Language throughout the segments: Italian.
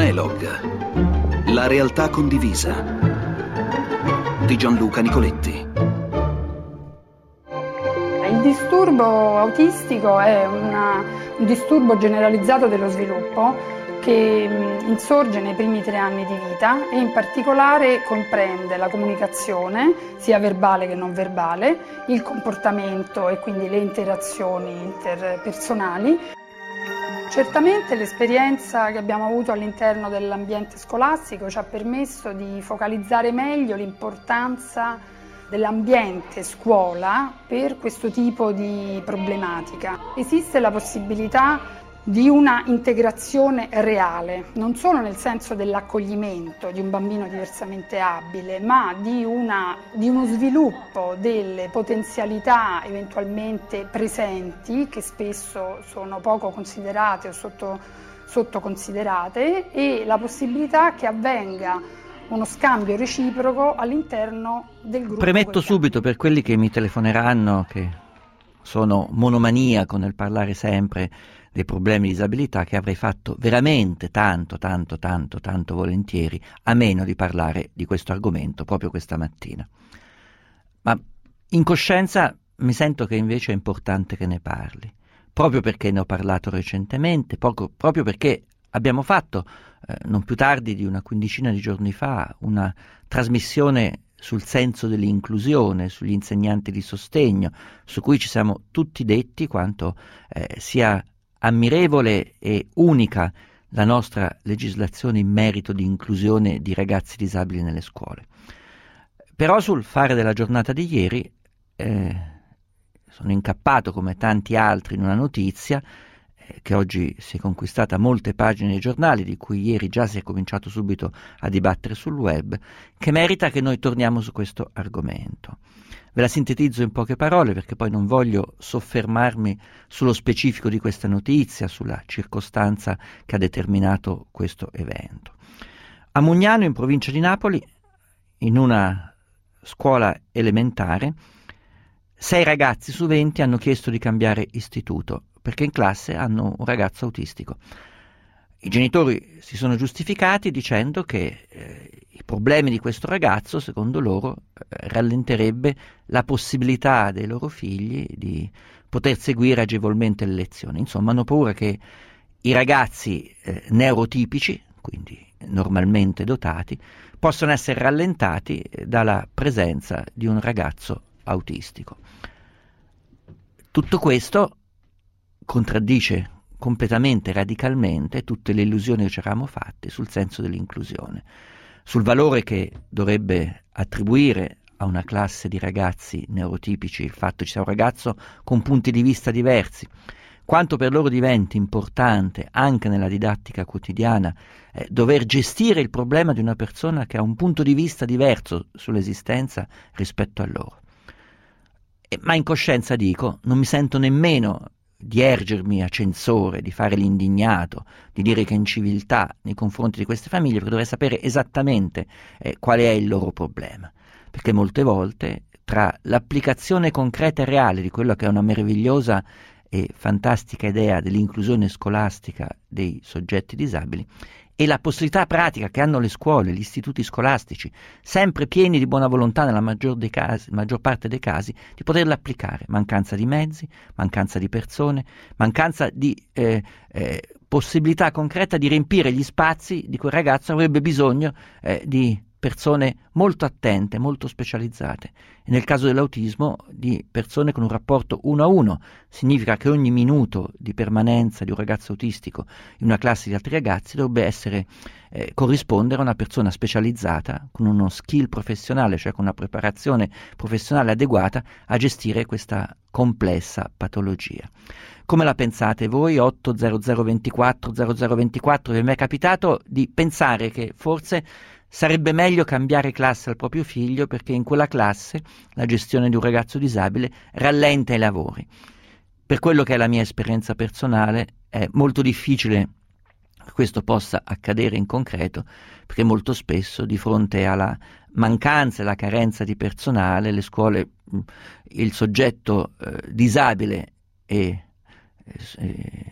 Monolog, la realtà condivisa di Gianluca Nicoletti. Il disturbo autistico è un disturbo generalizzato dello sviluppo che insorge nei primi 3 anni di vita e in particolare comprende la comunicazione, sia verbale che non verbale, il comportamento e quindi le interazioni interpersonali. Certamente l'esperienza che abbiamo avuto all'interno dell'ambiente scolastico ci ha permesso di focalizzare meglio l'importanza dell'ambiente scuola per questo tipo di problematica. Esiste la possibilità di una integrazione reale, non solo nel senso dell'accoglimento di un bambino diversamente abile, ma di uno sviluppo delle potenzialità eventualmente presenti, che spesso sono poco considerate o sottoconsiderate, e la possibilità che avvenga uno scambio reciproco all'interno del gruppo. Premetto subito, per quelli che mi telefoneranno, che sono monomaniaco nel parlare sempre dei problemi di disabilità, che avrei fatto veramente tanto volentieri a meno di parlare di questo argomento proprio questa mattina. Ma in coscienza mi sento che invece è importante che ne parli, proprio perché ne ho parlato recentemente, proprio perché abbiamo fatto non più tardi di una quindicina di giorni fa una trasmissione sul senso dell'inclusione, sugli insegnanti di sostegno, su cui ci siamo tutti detti quanto sia ammirevole e unica la nostra legislazione in merito di inclusione di ragazzi disabili nelle scuole. Però sul fare della giornata di ieri sono incappato come tanti altri in una notizia che oggi si è conquistata molte pagine dei giornali, di cui ieri già si è cominciato subito a dibattere sul web, che merita che noi torniamo su questo argomento. Ve la sintetizzo in poche parole perché poi non voglio soffermarmi sullo specifico di questa notizia, sulla circostanza che ha determinato questo evento. A Mugnano, in provincia di Napoli, in una scuola elementare, 6 ragazzi su 20 hanno chiesto di cambiare istituto perché in classe hanno un ragazzo autistico. I genitori si sono giustificati dicendo che i problemi di questo ragazzo, secondo loro, rallenterebbe la possibilità dei loro figli di poter seguire agevolmente le lezioni. Insomma, hanno paura che i ragazzi neurotipici, quindi normalmente dotati, possano essere rallentati dalla presenza di un ragazzo autistico. Tutto questo contraddice completamente, radicalmente, tutte le illusioni che ci eravamo fatte sul senso dell'inclusione, sul valore che dovrebbe attribuire a una classe di ragazzi neurotipici il fatto che ci sia un ragazzo con punti di vista diversi, quanto per loro diventi importante anche nella didattica quotidiana dover gestire il problema di una persona che ha un punto di vista diverso sull'esistenza rispetto a loro. Ma in coscienza dico, non mi sento nemmeno di ergermi a censore, di fare l'indignato, di dire che è inciviltà nei confronti di queste famiglie, perché dovrei sapere esattamente qual è il loro problema. Perché molte volte tra l'applicazione concreta e reale di quello che è una meravigliosa e fantastica idea dell'inclusione scolastica dei soggetti disabili e la possibilità pratica che hanno le scuole, gli istituti scolastici, sempre pieni di buona volontà nella maggior parte dei casi, di poterla applicare. Mancanza di mezzi, mancanza di persone, mancanza di possibilità concreta di riempire gli spazi di cui il ragazzo avrebbe bisogno di persone molto attente, molto specializzate. E nel caso dell'autismo di persone con un rapporto 1-1. Significa che ogni minuto di permanenza di un ragazzo autistico in una classe di altri ragazzi dovrebbe essere corrispondere a una persona specializzata con uno skill professionale, cioè con una preparazione professionale adeguata a gestire questa complessa patologia. Come la pensate voi? 80024 0024. Vi è mai capitato di pensare che forse sarebbe meglio cambiare classe al proprio figlio perché in quella classe la gestione di un ragazzo disabile rallenta i lavori? Per quello che è la mia esperienza personale è molto difficile che questo possa accadere in concreto, perché molto spesso di fronte alla mancanza e alla carenza di personale le scuole, il soggetto disabile e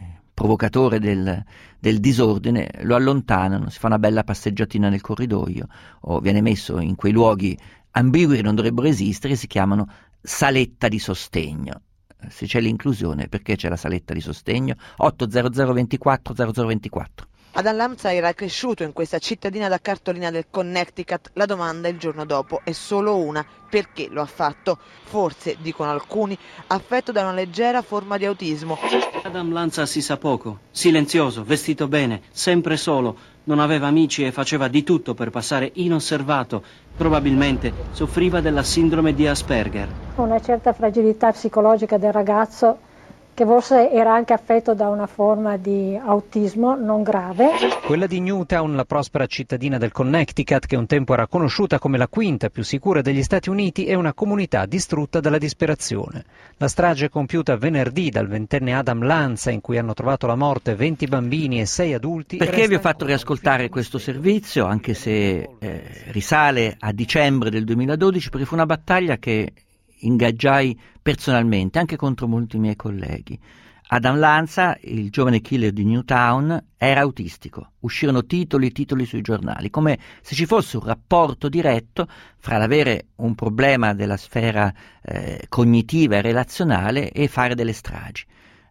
provocatore del disordine, lo allontanano, si fa una bella passeggiatina nel corridoio o viene messo in quei luoghi ambigui che non dovrebbero esistere, si chiamano saletta di sostegno. Se c'è l'inclusione, perché c'è la saletta di sostegno? 800 24 0024. Adam Lanza era cresciuto in questa cittadina da cartolina del Connecticut. La domanda il giorno dopo è solo una: perché lo ha fatto? Forse, dicono alcuni, affetto da una leggera forma di autismo. Adam Lanza si sa poco, silenzioso, vestito bene, sempre solo, non aveva amici e faceva di tutto per passare inosservato. Probabilmente soffriva della sindrome di Asperger. Una certa fragilità psicologica del ragazzo, che forse era anche affetto da una forma di autismo non grave. Quella di Newtown, la prospera cittadina del Connecticut, che un tempo era conosciuta come la quinta più sicura degli Stati Uniti, è una comunità distrutta dalla disperazione. La strage compiuta venerdì dal 20enne Adam Lanza, in cui hanno trovato la morte 20 bambini e 6 adulti... Perché vi ho fatto riascoltare questo servizio, anche se risale a dicembre del 2012, perché fu una battaglia che ingaggiai personalmente, anche contro molti miei colleghi. Adam Lanza, il giovane killer di Newtown, era autistico. Uscirono titoli e titoli sui giornali, come se ci fosse un rapporto diretto fra l'avere un problema della sfera cognitiva e relazionale e fare delle stragi.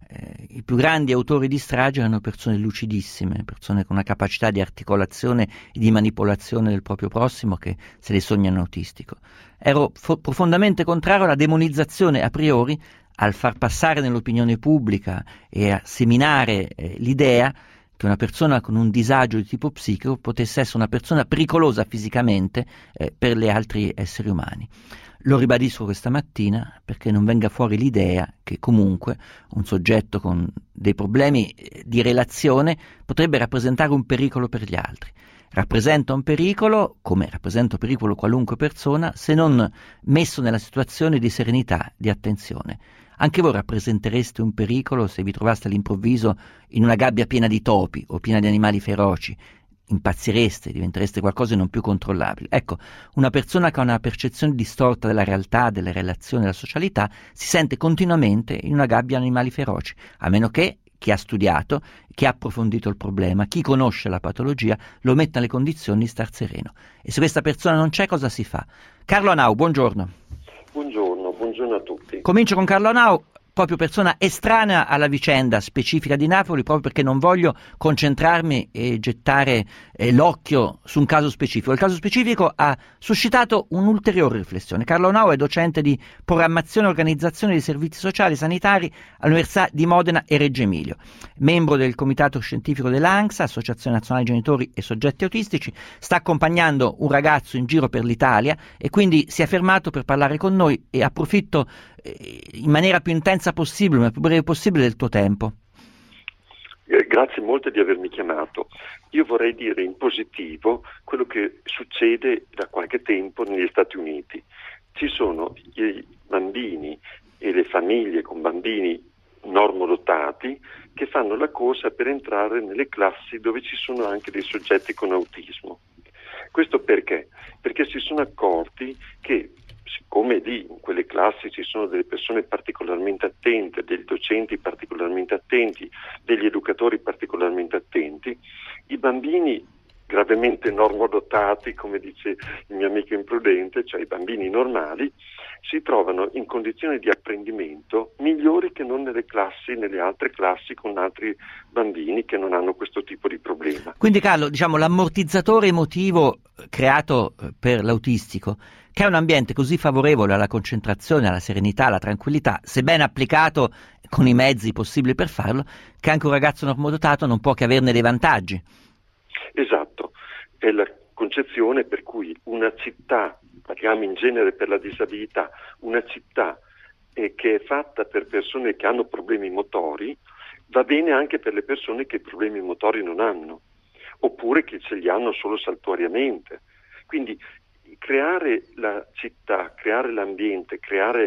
I più grandi autori di stragi erano persone lucidissime, persone con una capacità di articolazione e di manipolazione del proprio prossimo che se le sognano autistico. Ero profondamente contrario alla demonizzazione a priori, al far passare nell'opinione pubblica e a seminare l'idea che una persona con un disagio di tipo psichico potesse essere una persona pericolosa fisicamente per gli altri esseri umani. Lo ribadisco questa mattina perché non venga fuori l'idea che comunque un soggetto con dei problemi di relazione potrebbe rappresentare un pericolo per gli altri. Rappresenta un pericolo, come rappresenta un pericolo qualunque persona, se non messo nella situazione di serenità, di attenzione. Anche voi rappresentereste un pericolo se vi trovaste all'improvviso in una gabbia piena di topi o piena di animali feroci. Impazzireste, diventereste qualcosa di non più controllabile. Ecco, una persona che ha una percezione distorta della realtà, delle relazioni, della socialità, si sente continuamente in una gabbia di animali feroci, a meno che chi ha studiato, chi ha approfondito il problema, chi conosce la patologia, lo metta nelle condizioni di star sereno. E se questa persona non c'è, cosa si fa? Carlo Anau, buongiorno. Buongiorno a tutti. Comincio con Carlo Anau, proprio persona estranea alla vicenda specifica di Napoli, proprio perché non voglio concentrarmi e gettare l'occhio su un caso specifico. Il caso specifico ha suscitato un'ulteriore riflessione. Carlo Anau è docente di programmazione e organizzazione dei servizi sociali e sanitari all'Università di Modena e Reggio Emilio, membro del comitato scientifico dell'ANCSA, Associazione Nazionale Genitori e Soggetti Autistici, sta accompagnando un ragazzo in giro per l'Italia e quindi si è fermato per parlare con noi e approfitto in maniera più intensa possibile, ma più breve possibile del tuo tempo. Grazie molto di avermi chiamato. Io vorrei dire in positivo quello che succede da qualche tempo negli Stati Uniti. Ci sono i bambini e le famiglie con bambini normodotati che fanno la corsa per entrare nelle classi dove ci sono anche dei soggetti con autismo. Questo perché? Perché si sono accorti che siccome lì in quelle classi ci sono delle persone particolarmente attente, dei docenti particolarmente attenti, degli educatori particolarmente attenti, i bambini gravemente normodotati, come dice il mio amico imprudente, cioè i bambini normali, si trovano in condizioni di apprendimento migliori che non nelle altre classi con altri bambini che non hanno questo tipo di problema. Quindi Carlo, diciamo l'ammortizzatore emotivo creato per l'autistico, che è un ambiente così favorevole alla concentrazione, alla serenità, alla tranquillità, se ben applicato con i mezzi possibili per farlo, che anche un ragazzo normodotato non può che averne dei vantaggi. Esatto, è la concezione per cui una città, parliamo in genere per la disabilità, una città che è fatta per persone che hanno problemi motori, va bene anche per le persone che problemi motori non hanno, oppure che ce li hanno solo saltuariamente. Quindi creare la città, creare l'ambiente, creare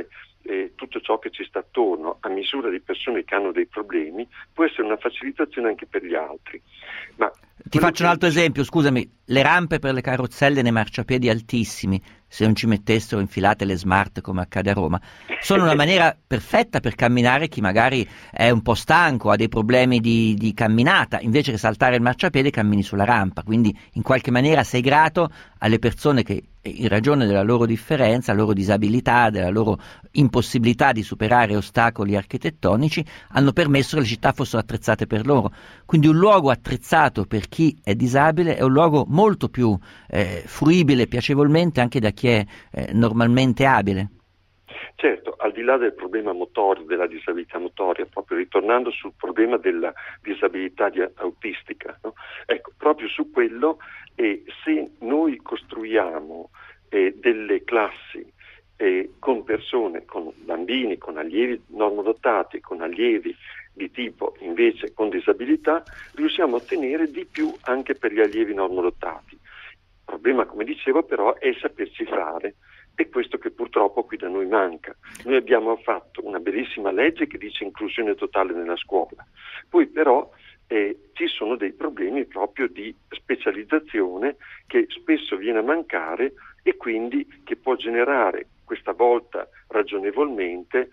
tutto ciò che ci sta attorno a misura di persone che hanno dei problemi può essere una facilitazione anche per gli altri. Ma ti faccio un altro esempio, scusami, le rampe per le carrozzelle nei marciapiedi altissimi, se non ci mettessero infilate le smart come accade a Roma, sono una maniera perfetta per camminare chi magari è un po' stanco, ha dei problemi di camminata, invece che saltare il marciapiede cammini sulla rampa, quindi in qualche maniera sei grato alle persone che in ragione della loro differenza, della loro disabilità, della loro impossibilità di superare ostacoli architettonici, hanno permesso che le città fossero attrezzate per loro. Quindi un luogo attrezzato per chi è disabile è un luogo molto più fruibile piacevolmente anche da chi è normalmente abile. Certo, al di là del problema motorio, della disabilità motoria, proprio ritornando sul problema della disabilità autistica, no? Ecco, proprio su quello, se noi costruiamo delle classi con persone, con bambini, con allievi normodotati, con allievi di tipo invece con disabilità, riusciamo a ottenere di più anche per gli allievi normodotati. Il problema, come dicevo, però, è saperci fare. È questo che purtroppo qui da noi manca. Noi abbiamo fatto una bellissima legge che dice inclusione totale nella scuola, poi però ci sono dei problemi proprio di specializzazione che spesso viene a mancare e quindi che può generare, questa volta ragionevolmente,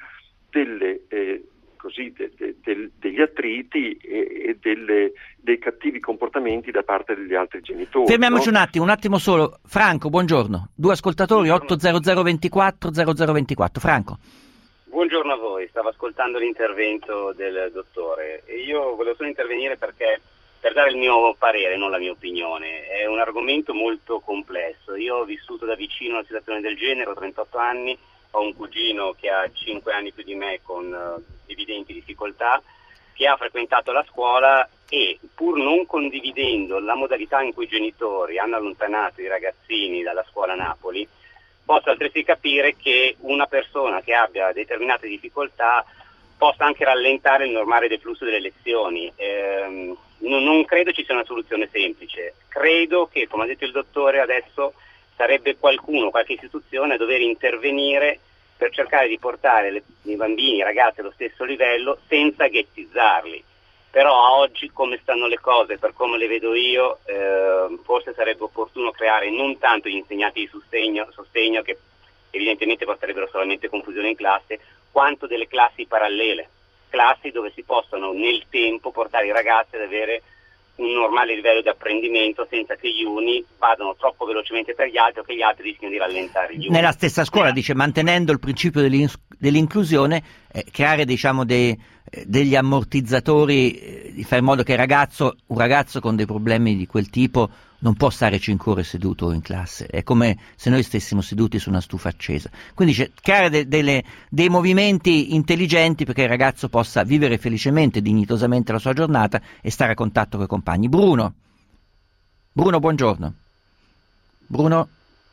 degli attriti e dei cattivi comportamenti da parte degli altri genitori. Fermiamoci un attimo solo. Franco, buongiorno. 2 ascoltatori, 80024 0024. Franco. Buongiorno a voi, stavo ascoltando l'intervento del dottore e io volevo solo intervenire per dare il mio parere, non la mia opinione. È un argomento molto complesso. Io ho vissuto da vicino una situazione del genere, ho 38 anni, ho un cugino che ha 5 anni più di me con evidenti difficoltà, che ha frequentato la scuola e pur non condividendo la modalità in cui i genitori hanno allontanato i ragazzini dalla scuola Napoli, posso altresì capire che una persona che abbia determinate difficoltà possa anche rallentare il normale deflusso delle lezioni. Non credo ci sia una soluzione semplice. Credo che, come ha detto il dottore, adesso sarebbe qualcuno, qualche istituzione a dover intervenire per cercare di portare i bambini, i ragazzi allo stesso livello senza ghettizzarli. Però a oggi, come stanno le cose, per come le vedo io, forse sarebbe opportuno creare non tanto gli insegnanti di sostegno che evidentemente porterebbero solamente confusione in classe, quanto delle classi parallele, classi dove si possono nel tempo portare i ragazzi ad avere un normale livello di apprendimento senza che gli uni vadano troppo velocemente per gli altri o che gli altri rischiano di rallentare gli uni. Nella stessa scuola, dice, mantenendo il principio dell'inclusione, creare degli ammortizzatori, di fare in modo che un ragazzo con dei problemi di quel tipo non può stare 5 ore seduto in classe, è come se noi stessimo seduti su una stufa accesa. Quindi creare dei movimenti intelligenti perché il ragazzo possa vivere felicemente, dignitosamente la sua giornata e stare a contatto con i compagni. Bruno, buongiorno. Bruno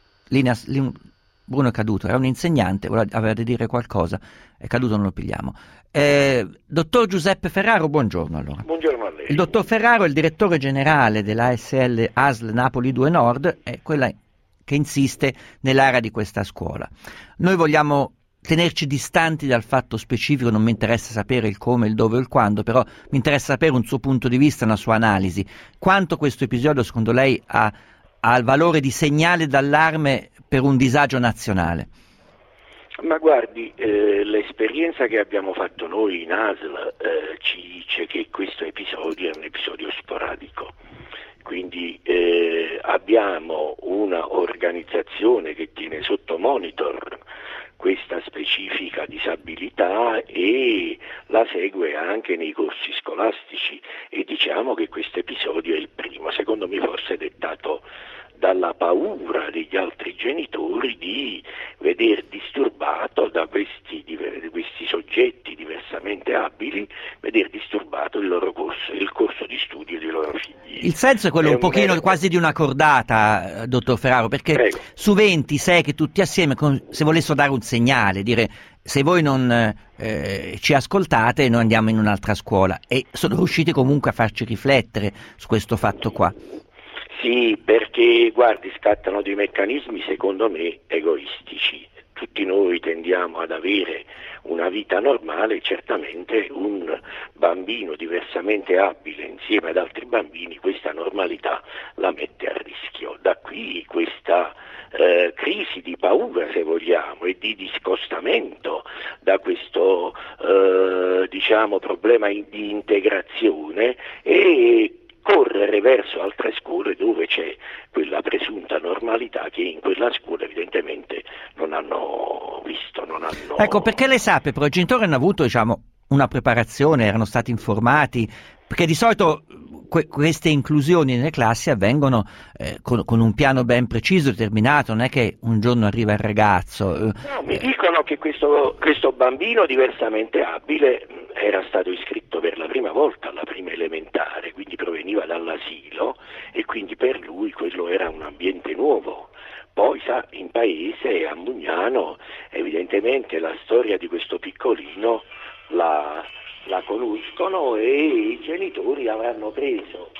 è caduto, era un insegnante, aveva da dire qualcosa, è caduto, non lo pigliamo. Dottor Giuseppe Ferraro, buongiorno allora. Buongiorno a lei. Il dottor Ferraro è il direttore generale dell'ASL ASL Napoli 2 Nord, è quella che insiste nell'area di questa scuola. Noi vogliamo tenerci distanti dal fatto specifico, non mi interessa sapere il come, il dove o il quando, però mi interessa sapere un suo punto di vista, una sua analisi. Quanto questo episodio secondo lei ha il valore di segnale d'allarme per un disagio nazionale? Ma guardi, l'esperienza che abbiamo fatto noi in ASL ci dice che questo episodio è un episodio sporadico, quindi abbiamo una organizzazione che tiene sotto monitor questa specifica disabilità e la segue anche nei corsi scolastici e diciamo che questo episodio è il primo, secondo me forse dettato dalla paura degli altri genitori di veder disturbato da questi soggetti diversamente abili, veder disturbato il corso di studio dei loro figli. Il senso è quello un pochino quasi di una cordata, dottor Ferraro, perché Prego. Su 26 che tutti assieme, se volessero dare un segnale, dire se voi non ci ascoltate noi andiamo in un'altra scuola, e sono riusciti comunque a farci riflettere su questo fatto qua. Sì, perché guardi, scattano dei meccanismi secondo me egoistici, tutti noi tendiamo ad avere una vita normale, certamente un bambino diversamente abile insieme ad altri bambini questa normalità la mette a rischio. Da qui questa crisi di paura, se vogliamo, e di discostamento da questo problema di integrazione, e correre verso altre scuole dove c'è quella presunta normalità che in quella scuola evidentemente non hanno visto, non hanno... Ecco, perché lei sa, però i genitori hanno avuto, una preparazione, erano stati informati, perché di solito queste inclusioni nelle classi avvengono con un piano ben preciso, determinato, non è che un giorno arriva il ragazzo. No, mi dicono che questo bambino diversamente abile era stato iscritto per la prima volta alla prima elementare, quindi proveniva dall'asilo e quindi per lui quello era un ambiente nuovo. Poi in paese, a Mugnano, evidentemente la storia di questo piccolino la conoscono e i genitori avranno preso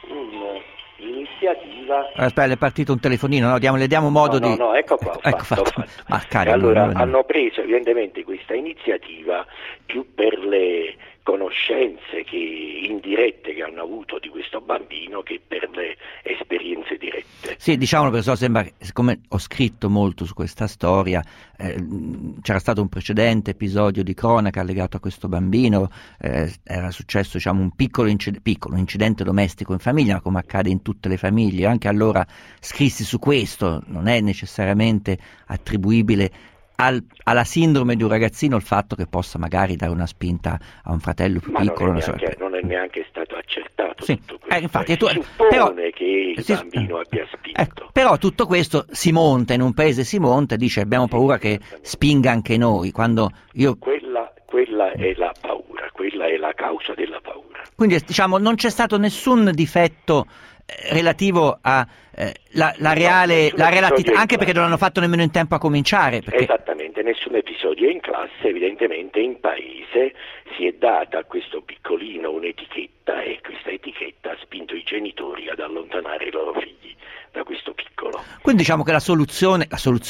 un'iniziativa. Aspetta, è partito un telefonino, no? Le diamo modo di... No, ecco qua, ho fatto. Cari, allora hanno preso evidentemente questa iniziativa più per le conoscenze indirette che hanno avuto di questo bambino che per le esperienze dirette. Sì, diciamolo, perché sembra, siccome ho scritto molto su questa storia, c'era stato un precedente episodio di cronaca legato a questo bambino, era successo un piccolo incidente domestico in famiglia, come accade in tutte le famiglie. Anche allora scrissi su questo, non è necessariamente attribuibile alla sindrome di un ragazzino il fatto che possa magari dare una spinta a un fratello più piccolo. Non è neanche stato accertato. Sì. Tutto questo. Infatti, si suppone che il bambino abbia spinto. Però tutto questo si monta, in un paese si monta e dice abbiamo paura che spinga anche noi. Quando Quella è la paura, quella è la causa della paura. Quindi non c'è stato nessun difetto relativo a la relatività, anche perché non hanno fatto nemmeno in tempo a cominciare. Esattamente, nessun episodio in classe, evidentemente in paese si è data a questo piccolino un'etichetta e questa etichetta ha spinto i genitori ad allontanare i loro figli da questo piccolo. Quindi diciamo che la soluzione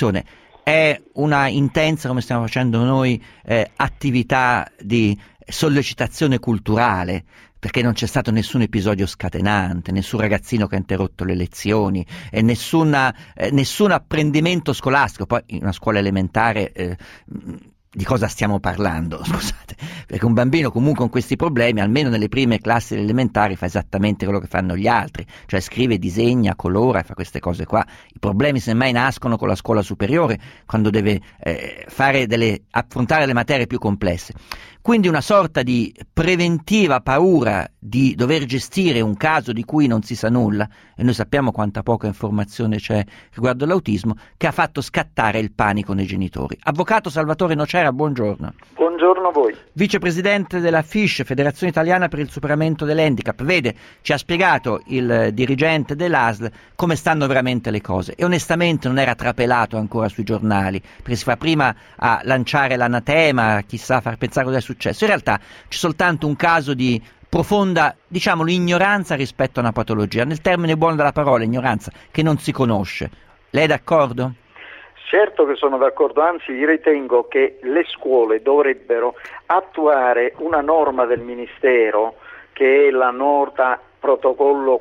è una intensa, come stiamo facendo noi, attività di sollecitazione culturale, perché non c'è stato nessun episodio scatenante, nessun ragazzino che ha interrotto le lezioni, e nessun apprendimento scolastico. Poi in una scuola elementare di cosa stiamo parlando? Scusate, perché un bambino comunque con questi problemi, almeno nelle prime classi elementari, fa esattamente quello che fanno gli altri, cioè scrive, disegna, colora, fa queste cose qua. I problemi semmai nascono con la scuola superiore, quando deve affrontare le materie più complesse. Quindi una sorta di preventiva paura di dover gestire un caso di cui non si sa nulla, e noi sappiamo quanta poca informazione c'è riguardo l'autismo, che ha fatto scattare il panico nei genitori. Avvocato Salvatore Nocera, buongiorno. Buongiorno a voi. Vicepresidente della FISH, Federazione Italiana per il Superamento dell'Handicap. Vede, ci ha spiegato il dirigente dell'ASL come stanno veramente le cose, e onestamente non era trapelato ancora sui giornali, perché si fa prima a lanciare l'anatema, chissà, far pensare cosa è successo. In realtà c'è soltanto un caso di profonda, ignoranza rispetto a una patologia, nel termine buono della parola, ignoranza che non si conosce. Lei è d'accordo? Certo che sono d'accordo, anzi ritengo che le scuole dovrebbero attuare una norma del Ministero, che è la nota protocollo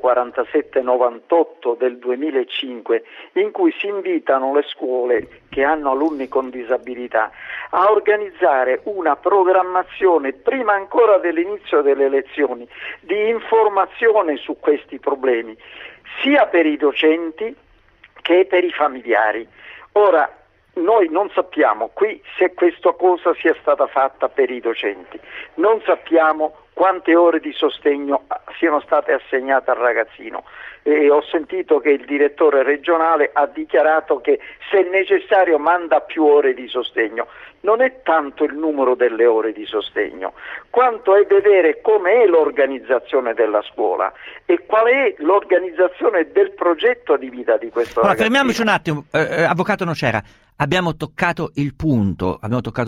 4798 del 2005, in cui si invitano le scuole che hanno alunni con disabilità a organizzare una programmazione, prima ancora dell'inizio delle lezioni, di informazione su questi problemi, sia per i docenti che per i familiari. Ora, noi non sappiamo qui se questa cosa sia stata fatta per i docenti, non sappiamo quante ore di sostegno siano state assegnate al ragazzino, e ho sentito che il direttore regionale ha dichiarato che se necessario manda più ore di sostegno. Non è tanto il numero delle ore di sostegno, quanto è vedere com'è l'organizzazione della scuola e qual è l'organizzazione del progetto di vita di questo ragazzino. Fermiamoci un attimo, avvocato Nocera. Abbiamo toccato il punto,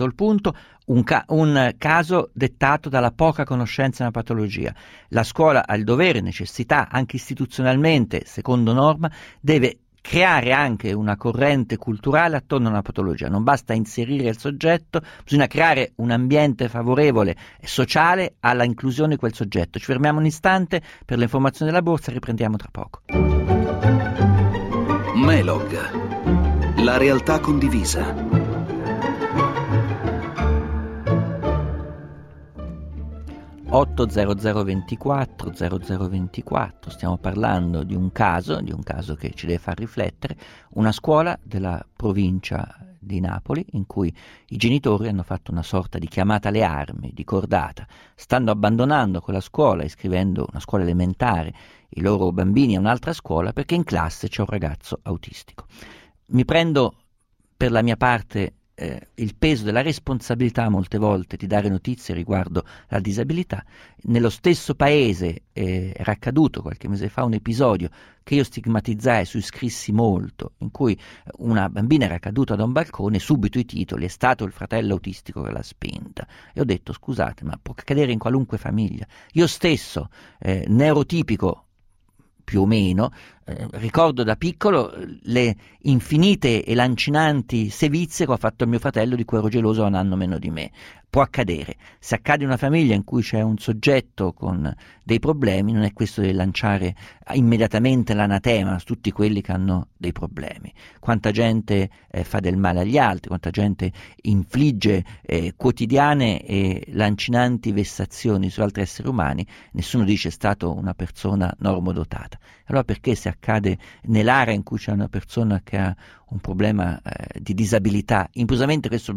un caso dettato dalla poca conoscenza della patologia. La scuola ha il dovere, necessità, anche istituzionalmente, secondo norma, deve creare anche una corrente culturale attorno a una patologia. Non basta inserire il soggetto, bisogna creare un ambiente favorevole e sociale alla inclusione di quel soggetto. Ci fermiamo un istante per le informazioni della borsa, riprendiamo tra poco. Melog, la realtà condivisa. 80024 0024, stiamo parlando di un caso che ci deve far riflettere, una scuola della provincia di Napoli in cui i genitori hanno fatto una sorta di chiamata alle armi, di cordata, stanno abbandonando quella scuola, iscrivendo una scuola elementare i loro bambini a un'altra scuola perché in classe c'è un ragazzo autistico. Mi prendo per la mia parte il peso della responsabilità molte volte di dare notizie riguardo la disabilità. Nello stesso paese era accaduto qualche mese fa un episodio che io stigmatizzai, su scrissi molto, in cui una bambina era caduta da un balcone, subito i titoli: è stato il fratello autistico che l'ha spinta. E ho detto: scusate, ma può accadere in qualunque famiglia. Io stesso, neurotipico più o meno, ricordo da piccolo le infinite e lancinanti sevizie che ha fatto mio fratello, di cui ero geloso a un anno meno di me. Può accadere. Se accade in una famiglia in cui c'è un soggetto con dei problemi, non è questo di lanciare immediatamente l'anatema su tutti quelli che hanno dei problemi. Quanta gente fa del male agli altri, quanta gente infligge quotidiane e lancinanti vessazioni su altri esseri umani, nessuno dice è stato una persona normodotata. Allora perché se accade nell'area in cui c'è una persona che ha un problema di disabilità, improvvisamente questo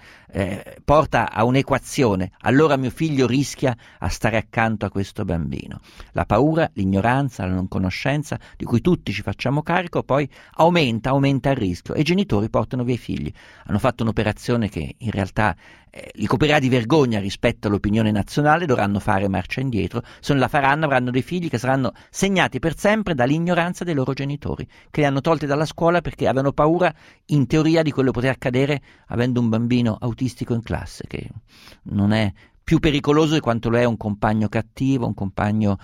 porta a un'equazione: allora mio figlio rischia a stare accanto a questo bambino. La paura, l'ignoranza, la non conoscenza di cui tutti ci facciamo carico poi aumenta il rischio, e i genitori portano via i figli. Hanno fatto un'operazione che in realtà li coprirà di vergogna rispetto all'opinione nazionale, dovranno fare marcia indietro. Se non la faranno avranno dei figli che saranno segnati per sempre dall'ignoranza dei loro genitori, che li hanno tolti dalla scuola perché avevano paura in teoria di quello che poteva accadere avendo un bambino autistico in classe, che non è più pericoloso di quanto lo è un compagno cattivo, un compagno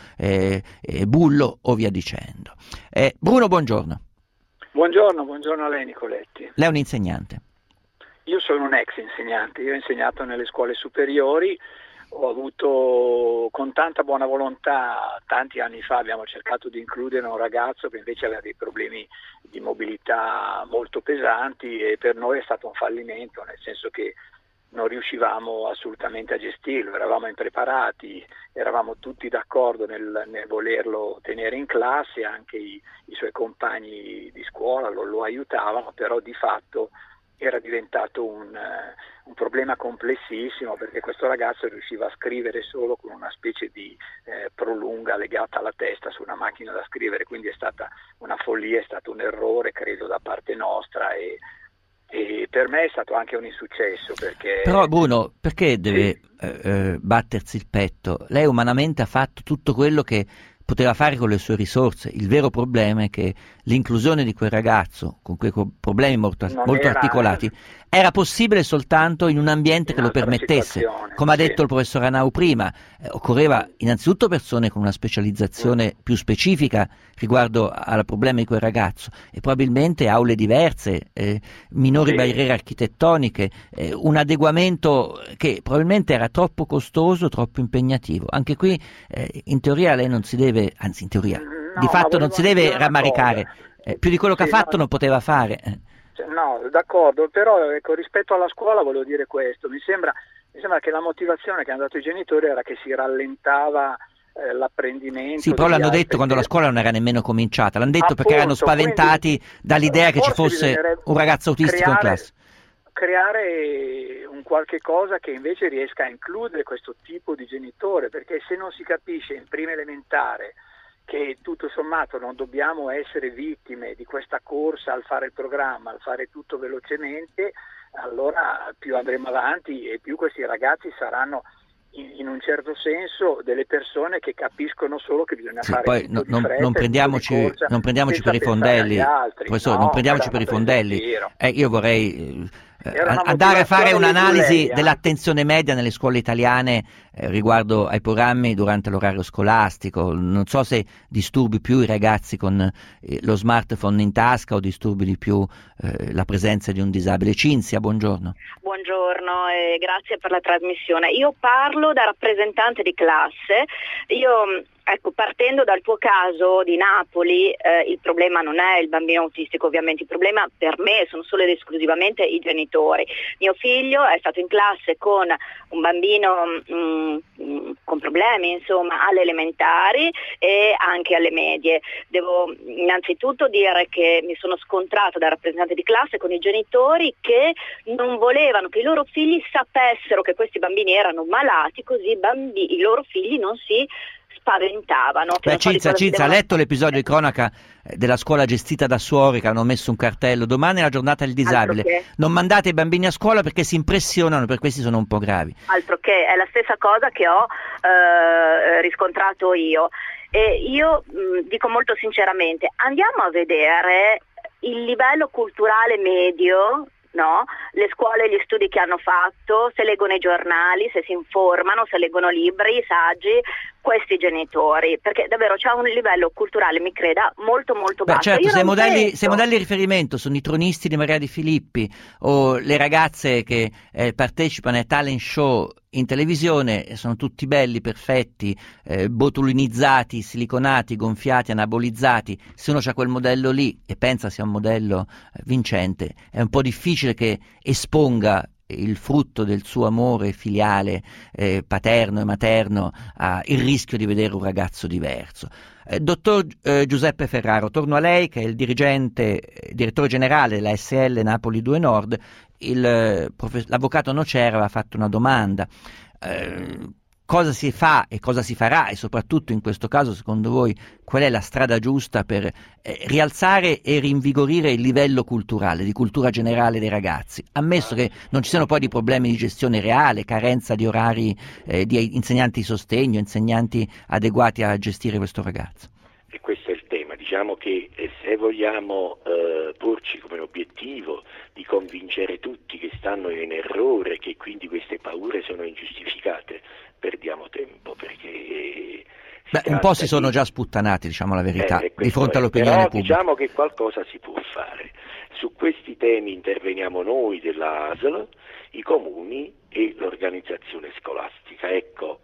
bullo o via dicendo. Bruno, buongiorno. Buongiorno a lei, Nicoletti. Lei è un insegnante. Io sono un ex insegnante, io ho insegnato nelle scuole superiori, ho avuto, con tanta buona volontà, tanti anni fa abbiamo cercato di includere un ragazzo che invece aveva dei problemi di mobilità molto pesanti, e per noi è stato un fallimento, nel senso che non riuscivamo assolutamente a gestirlo, eravamo impreparati, eravamo tutti d'accordo nel volerlo tenere in classe, anche i suoi compagni di scuola lo aiutavano, però di fatto era diventato un problema complessissimo, perché questo ragazzo riusciva a scrivere solo con una specie di prolunga legata alla testa su una macchina da scrivere, quindi è stata una follia, è stato un errore credo da parte nostra, e per me è stato anche un insuccesso, perché... Però Bruno, perché deve battersi il petto? Lei umanamente ha fatto tutto quello che poteva fare con le sue risorse. Il vero problema è che l'inclusione di quel ragazzo con quei problemi molto articolati era possibile soltanto in un ambiente che lo permettesse. Come ha detto il professor Anau prima, occorreva innanzitutto persone con una specializzazione più specifica riguardo al problema di quel ragazzo, e probabilmente aule diverse, minori barriere architettoniche, un adeguamento che probabilmente era troppo costoso, troppo impegnativo. Anche qui in teoria lei non si deve, anzi in teoria, di fatto non si deve rammaricare, più di quello che ha fatto non poteva fare. No, d'accordo, però ecco, rispetto alla scuola volevo dire questo: mi sembra che la motivazione che hanno dato i genitori era che si rallentava l'apprendimento. Sì, però l'hanno detto quando la scuola non era nemmeno cominciata, l'hanno detto perché erano spaventati dall'idea che ci fosse un ragazzo autistico in classe. Creare un qualche cosa che invece riesca a includere questo tipo di genitore, perché se non si capisce in prima elementare che tutto sommato non dobbiamo essere vittime di questa corsa al fare il programma, al fare tutto velocemente, allora più andremo avanti e più questi ragazzi saranno in un certo senso delle persone che capiscono solo che bisogna fare poi non prendiamoci per i fondelli, professore, non prendiamoci per i fondelli. Io vorrei andare a fare un'analisi dell'attenzione media nelle scuole italiane riguardo ai programmi durante l'orario scolastico. Non so se disturbi più i ragazzi con lo smartphone in tasca o disturbi di più la presenza di un disabile. Cinzia, buongiorno. Buongiorno e grazie per la trasmissione. Io parlo da rappresentante di classe. Ecco, partendo dal tuo caso di Napoli, il problema non è il bambino autistico, ovviamente, il problema per me sono solo ed esclusivamente i genitori. Mio figlio è stato in classe con un bambino con problemi, insomma, alle elementari e anche alle medie. Devo innanzitutto dire che mi sono scontrata da rappresentante di classe con i genitori che non volevano che i loro figli sapessero che questi bambini erano malati, così i loro figli non si spaventavano. Cinzia, ha letto l'episodio di cronaca della scuola gestita da suori che hanno messo un cartello: domani è la giornata del disabile, non mandate i bambini a scuola perché si impressionano, per questi sono un po' gravi. Altro che, è la stessa cosa che ho riscontrato io. E io dico molto sinceramente, andiamo a vedere il livello culturale medio, no? Le scuole, gli studi che hanno fatto, se leggono i giornali, se si informano, se leggono libri, saggi, questi genitori, perché davvero c'è un livello culturale, mi creda, molto molto basso. Certo, se i modelli di riferimento sono i tronisti di Maria Di Filippi o le ragazze che partecipano ai talent show in televisione, sono tutti belli, perfetti, botulinizzati, siliconati, gonfiati, anabolizzati. Se uno c'ha quel modello lì e pensa sia un modello vincente, è un po' difficile che esponga il frutto del suo amore filiale, paterno e materno, il rischio di vedere un ragazzo diverso. Dottor Giuseppe Ferraro, torno a lei che è il direttore generale della SL Napoli 2 Nord. L'avvocato Nocera aveva fatto una domanda. Cosa si fa e cosa si farà, e soprattutto in questo caso secondo voi qual è la strada giusta per rialzare e rinvigorire il livello culturale, di cultura generale dei ragazzi, ammesso che non ci siano poi di problemi di gestione reale, carenza di orari di insegnanti di sostegno, insegnanti adeguati a gestire questo ragazzo? E questo è il tema, diciamo che se vogliamo porci come obiettivo di convincere tutti che stanno in errore, che quindi queste paure sono ingiustificate, perdiamo tempo, perché un po' si sono già sputtanati, diciamo la verità, di fronte all'opinione pubblica. Diciamo che qualcosa si può fare. Su questi temi interveniamo noi della ASL, i comuni e l'organizzazione scolastica. Ecco,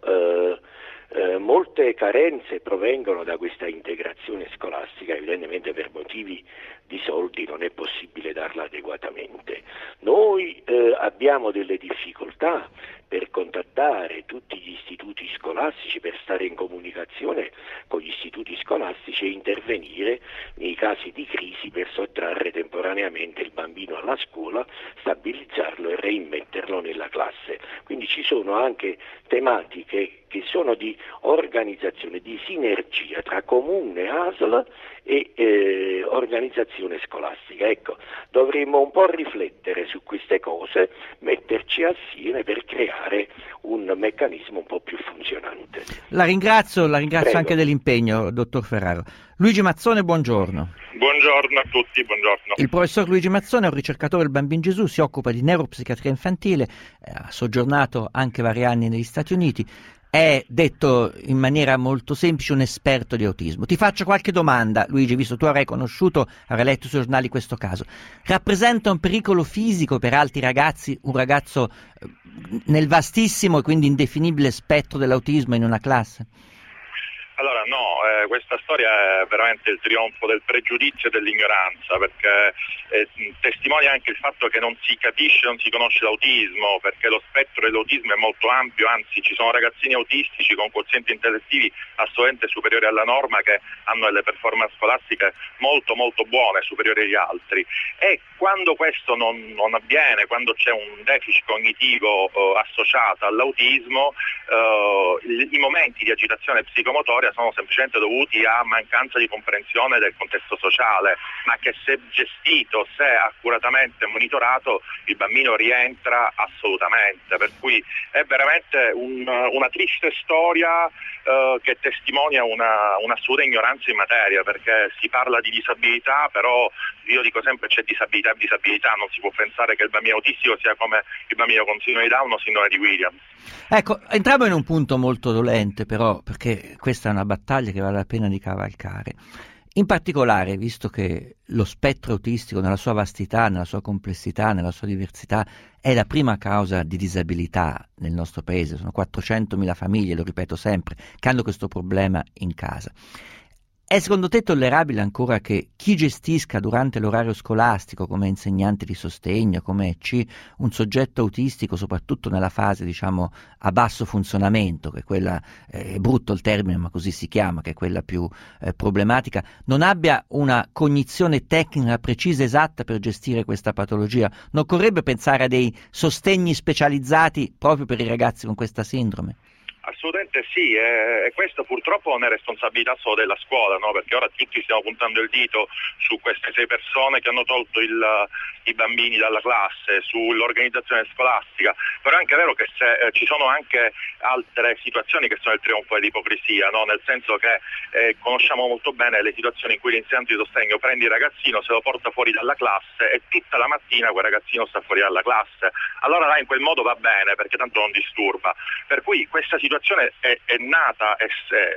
molte carenze provengono da questa integrazione scolastica, evidentemente per motivi di soldi non è possibile darla adeguatamente. Noi abbiamo delle difficoltà per contattare tutti gli istituti scolastici, per stare in comunicazione con gli istituti scolastici e intervenire nei casi di crisi per sottrarre temporaneamente il bambino alla scuola, stabilizzarlo e reimmetterlo nella classe. Quindi ci sono anche tematiche che sono di organizzazione, di sinergia tra comune, ASL e organizzazione scolastica. Ecco, dovremmo un po' riflettere su queste cose, metterci assieme per creare un meccanismo un po' più funzionante. La ringrazio anche dell'impegno, dottor Ferraro. Luigi Mazzone, buongiorno. Buongiorno a tutti, buongiorno. Il professor Luigi Mazzone è un ricercatore del Bambin Gesù, si occupa di neuropsichiatria infantile, ha soggiornato anche vari anni negli Stati Uniti, è, detto in maniera molto semplice, un esperto di autismo. Ti faccio qualche domanda, Luigi, visto tu avrai conosciuto, avrai letto sui giornali questo caso. Rappresenta un pericolo fisico per altri ragazzi, un ragazzo nel vastissimo e quindi indefinibile spettro dell'autismo in una classe? Allora no, questa storia è veramente il trionfo del pregiudizio e dell'ignoranza, perché testimonia anche il fatto che non si capisce, non si conosce l'autismo, perché lo spettro dell'autismo è molto ampio, anzi ci sono ragazzini autistici con quozienti intellettivi assolutamente superiori alla norma, che hanno delle performance scolastiche molto molto buone, superiori agli altri, e quando questo non avviene, quando c'è un deficit cognitivo associato all'autismo, i momenti di agitazione psicomotoria sono semplicemente dovuti a mancanza di comprensione del contesto sociale, ma che se gestito, se accuratamente monitorato, il bambino rientra assolutamente. Per cui è veramente una triste storia che testimonia un'assoluta ignoranza in materia, perché si parla di disabilità, però io dico sempre c'è disabilità e disabilità, non si può pensare che il bambino autistico sia come il bambino con sindrome di Down o sindrome di Williams. Ecco, entriamo in un punto molto dolente però, perché questa è una battaglia che vale la pena di cavalcare. In particolare, visto che lo spettro autistico nella sua vastità, nella sua complessità, nella sua diversità è la prima causa di disabilità nel nostro paese, sono 400.000 famiglie, lo ripeto sempre, che hanno questo problema in casa. È secondo te tollerabile ancora che chi gestisca durante l'orario scolastico come insegnante di sostegno, come EC, un soggetto autistico, soprattutto nella fase diciamo a basso funzionamento, che è quella, è brutto il termine ma così si chiama, che è quella più problematica, non abbia una cognizione tecnica precisa, esatta per gestire questa patologia? Non occorrebbe pensare a dei sostegni specializzati proprio per i ragazzi con questa sindrome? Assolutamente sì, e questo purtroppo non è responsabilità solo della scuola, no? Perché ora tutti stiamo puntando il dito su queste 6 persone che hanno tolto i bambini dalla classe, sull'organizzazione scolastica, però è anche vero che ci sono anche altre situazioni che sono il trionfo dell'ipocrisia, no? Nel senso che conosciamo molto bene le situazioni in cui l'insegnante di sostegno prende il ragazzino, se lo porta fuori dalla classe e tutta la mattina quel ragazzino sta fuori dalla classe. Allora là in quel modo va bene perché tanto non disturba. Per cui questa situazione è nata e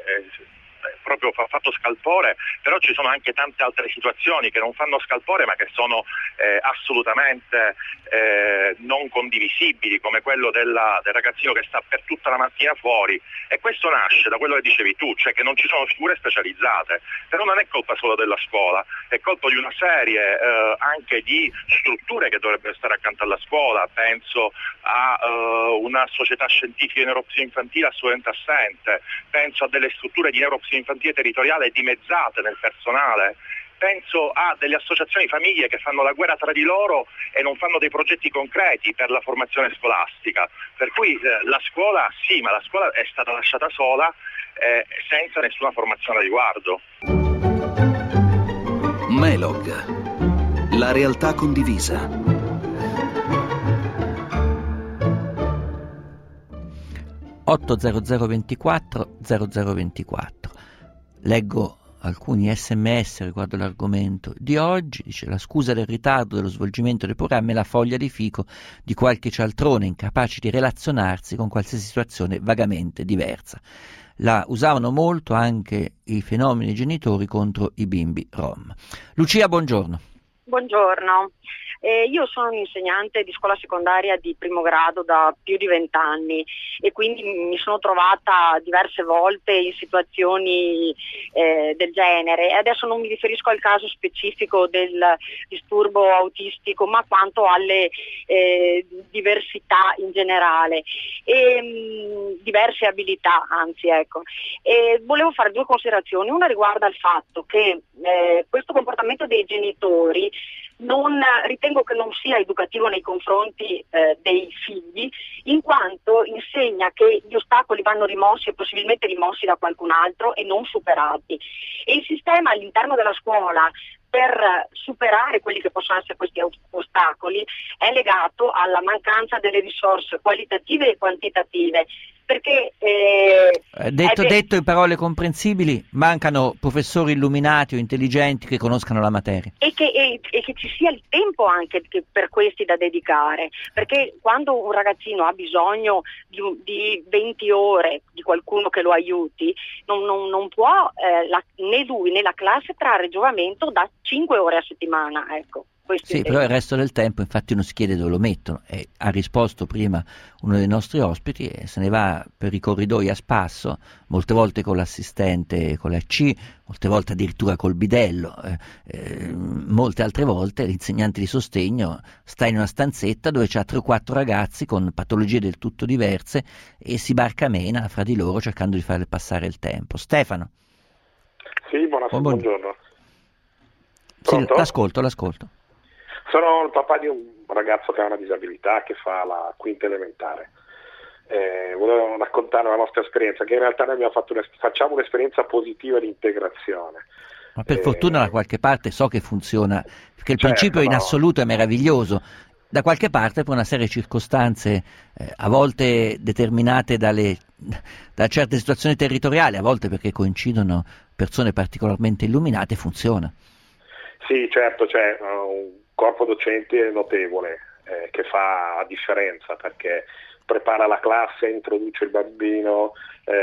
proprio fa fatto scalpore, però ci sono anche tante altre situazioni che non fanno scalpore ma che sono assolutamente non condivisibili, come quello del ragazzino che sta per tutta la mattina fuori, e questo nasce da quello che dicevi tu, cioè che non ci sono figure specializzate, però non è colpa solo della scuola, è colpa di una serie anche di strutture che dovrebbero stare accanto alla scuola. Penso a una società scientifica di neuropsia infantile assolutamente assente, penso a delle strutture di neuropsia infantile territoriale dimezzate nel personale, penso a delle associazioni famiglie che fanno la guerra tra di loro e non fanno dei progetti concreti per la formazione scolastica. Per cui la scuola sì, ma la scuola è stata lasciata sola senza nessuna formazione a riguardo. Melog, la realtà condivisa. (80024 0024). Leggo alcuni sms riguardo l'argomento di oggi. Dice: la scusa del ritardo dello svolgimento del programma è la foglia di fico di qualche cialtrone incapace di relazionarsi con qualsiasi situazione vagamente diversa. La usavano molto anche i fenomeni genitori contro i bimbi rom. Lucia, buongiorno. Buongiorno. Io sono un'insegnante di scuola secondaria di primo grado da più di 20 anni e quindi mi sono trovata diverse volte in situazioni del genere, e adesso non mi riferisco al caso specifico del disturbo autistico ma quanto alle diversità in generale e diverse abilità, anzi ecco. Volevo fare 2 considerazioni. Una riguarda il fatto che questo comportamento dei genitori ritengo che non sia educativo nei confronti dei figli, in quanto insegna che gli ostacoli vanno rimossi e possibilmente rimossi da qualcun altro e non superati. E il sistema all'interno della scuola per superare quelli che possono essere questi ostacoli è legato alla mancanza delle risorse qualitative e quantitative. Perché detto in parole comprensibili, mancano professori illuminati o intelligenti che conoscano la materia e che ci sia il tempo anche per questi da dedicare, perché quando un ragazzino ha bisogno di 20 ore di qualcuno che lo aiuti, non può né lui né la classe trarre giovamento da 5 ore a settimana, ecco. Sì, però il resto del tempo infatti uno si chiede dove lo mettono, e ha risposto prima uno dei nostri ospiti, e se ne va per i corridoi a spasso, molte volte con l'assistente, con la C, molte volte addirittura col bidello, molte altre volte l'insegnante di sostegno sta in una stanzetta dove c'ha 3 o 4 ragazzi con patologie del tutto diverse e si barcamena fra di loro cercando di farle passare il tempo. Stefano. Sì, buongiorno. Sì, l'ascolto. Sono il papà di un ragazzo che ha una disabilità, che fa la quinta elementare. volevo raccontare la nostra esperienza, che in realtà noi facciamo un'esperienza positiva di integrazione. Ma per fortuna da qualche parte so che funziona, perché il principio in assoluto è meraviglioso. Da qualche parte per una serie di circostanze, a volte determinate da certe situazioni territoriali, a volte perché coincidono persone particolarmente illuminate, funziona. Sì, certo, c'è un corpo docente notevole che fa la differenza, perché prepara la classe, introduce il bambino,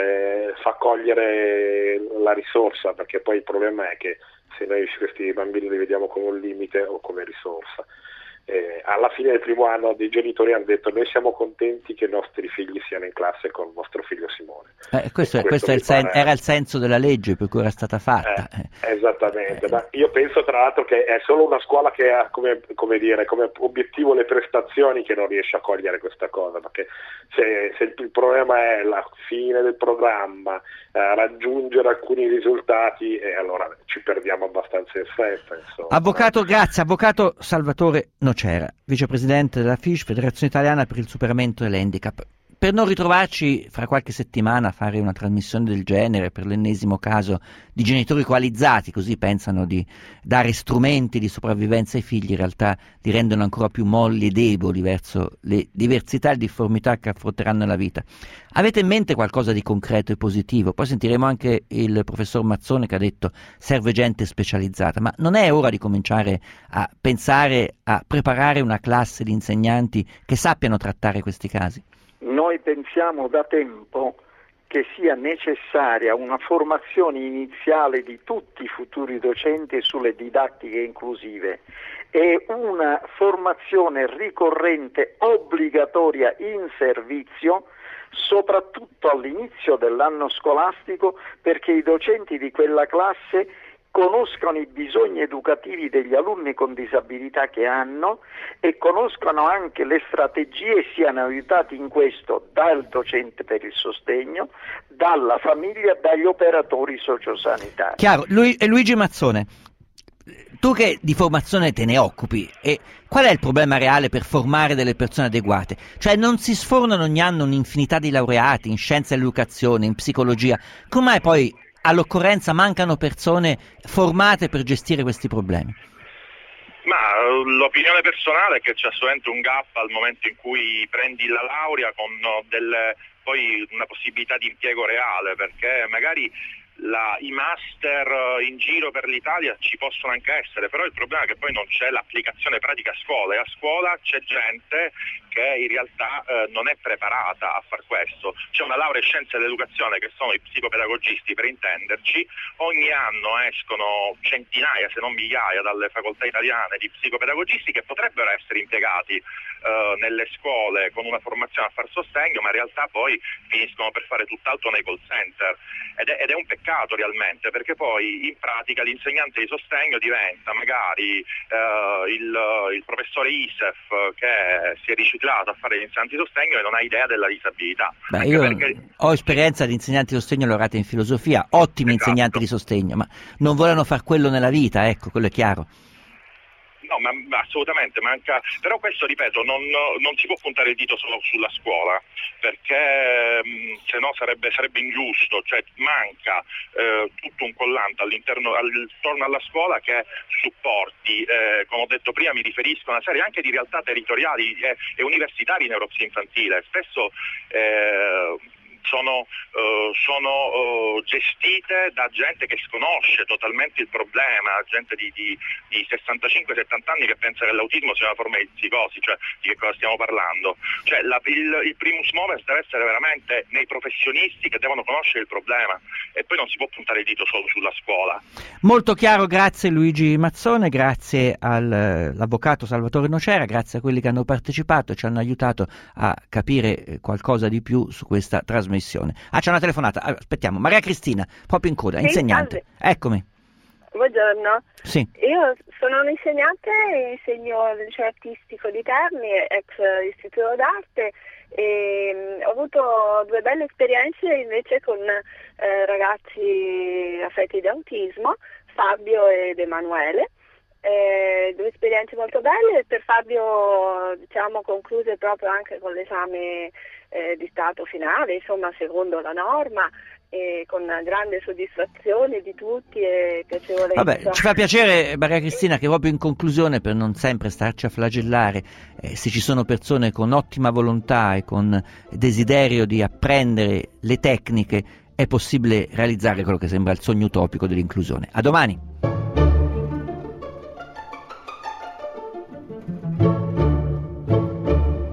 fa cogliere la risorsa, perché poi il problema è che se noi questi bambini li vediamo come un limite o come risorsa. Alla fine del primo anno dei genitori hanno detto: noi siamo contenti che i nostri figli siano in classe con il vostro figlio Simone. Questo era il senso della legge per cui era stata fatta. Esattamente, ma io penso tra l'altro che è solo una scuola che ha come obiettivo le prestazioni che non riesce a cogliere questa cosa, perché se il problema è la fine del programma, raggiungere alcuni risultati, allora ci perdiamo abbastanza in fretta. Insomma. Avvocato Salvatore Nocera, vicepresidente della FISH, Federazione Italiana per il Superamento dell'Handicap. Per non ritrovarci fra qualche settimana a fare una trasmissione del genere per l'ennesimo caso di genitori coalizzati, così pensano di dare strumenti di sopravvivenza ai figli, in realtà li rendono ancora più molli e deboli verso le diversità e difformità che affronteranno nella vita. Avete in mente qualcosa di concreto e positivo? Poi sentiremo anche il professor Mazzone che ha detto serve gente specializzata, ma non è ora di cominciare a pensare a preparare una classe di insegnanti che sappiano trattare questi casi? Noi pensiamo da tempo che sia necessaria una formazione iniziale di tutti i futuri docenti sulle didattiche inclusive e una formazione ricorrente obbligatoria in servizio, soprattutto all'inizio dell'anno scolastico, perché i docenti di quella classe conoscono i bisogni educativi degli alunni con disabilità che hanno e conoscono anche le strategie e siano aiutati in questo dal docente per il sostegno, dalla famiglia, dagli operatori sociosanitari. Chiaro. Luigi Mazzone, tu che di formazione te ne occupi, e qual è il problema reale per formare delle persone adeguate? Cioè non si sfornano ogni anno un'infinità di laureati in scienze dell'educazione, in psicologia, come mai poi all'occorrenza mancano persone formate per gestire questi problemi? Ma l'opinione personale è che c'è assolutamente un gap al momento in cui prendi la laurea con poi una possibilità di impiego reale, perché magari i master in giro per l'Italia ci possono anche essere, però il problema è che poi non c'è l'applicazione pratica a scuola, e a scuola c'è gente che in realtà non è preparata a far questo. C'è una laurea in scienze dell'educazione, che sono i psicopedagogisti per intenderci, ogni anno escono centinaia se non migliaia dalle facoltà italiane di psicopedagogisti che potrebbero essere impiegati nelle scuole con una formazione a far sostegno, ma in realtà poi finiscono per fare tutt'altro nei call center, ed è un peccato realmente, perché poi in pratica l'insegnante di sostegno diventa magari il professore ISEF che si è riciclato a fare l'insegnante di sostegno e non ha idea della disabilità. Io ho esperienza di insegnanti di sostegno laureati in filosofia, ottimi insegnanti di sostegno, ma non vogliono far quello nella vita, ecco, quello è chiaro. No, ma assolutamente manca, però questo, ripeto, non si può puntare il dito solo sulla scuola, perché se no sarebbe ingiusto, cioè manca tutto un collante attorno alla scuola che supporti, come ho detto prima, mi riferisco a una serie anche di realtà territoriali e universitari in neuropsia infantile, spesso sono gestite da gente che sconosce totalmente il problema, gente di 65-70 anni che pensa che l'autismo sia una forma di psicosi, cioè di che cosa stiamo parlando? Cioè il primus mover deve essere veramente nei professionisti che devono conoscere il problema, e poi non si può puntare il dito solo sulla scuola. Molto chiaro, grazie Luigi Mazzone, grazie all'avvocato Salvatore Nocera, grazie a quelli che hanno partecipato e ci hanno aiutato a capire qualcosa di più su questa trasmissione. C'è una telefonata, aspettiamo. Maria Cristina, proprio in coda, insegnante. Eccomi. Buongiorno. Sì. Io sono un'insegnante, insegno al liceo artistico di Terni, ex istituto d'arte, e ho avuto 2 belle esperienze invece con ragazzi affetti da autismo, Fabio ed Emanuele. 2 esperienze molto belle, per Fabio diciamo concluse proprio anche con l'esame di stato finale, insomma secondo la norma, e con grande soddisfazione di tutti e piacevolezza. Vabbè, ci fa piacere, Maria Cristina, che proprio in conclusione, per non sempre starci a flagellare, se ci sono persone con ottima volontà e con desiderio di apprendere le tecniche, è possibile realizzare quello che sembra il sogno utopico dell'inclusione. A domani!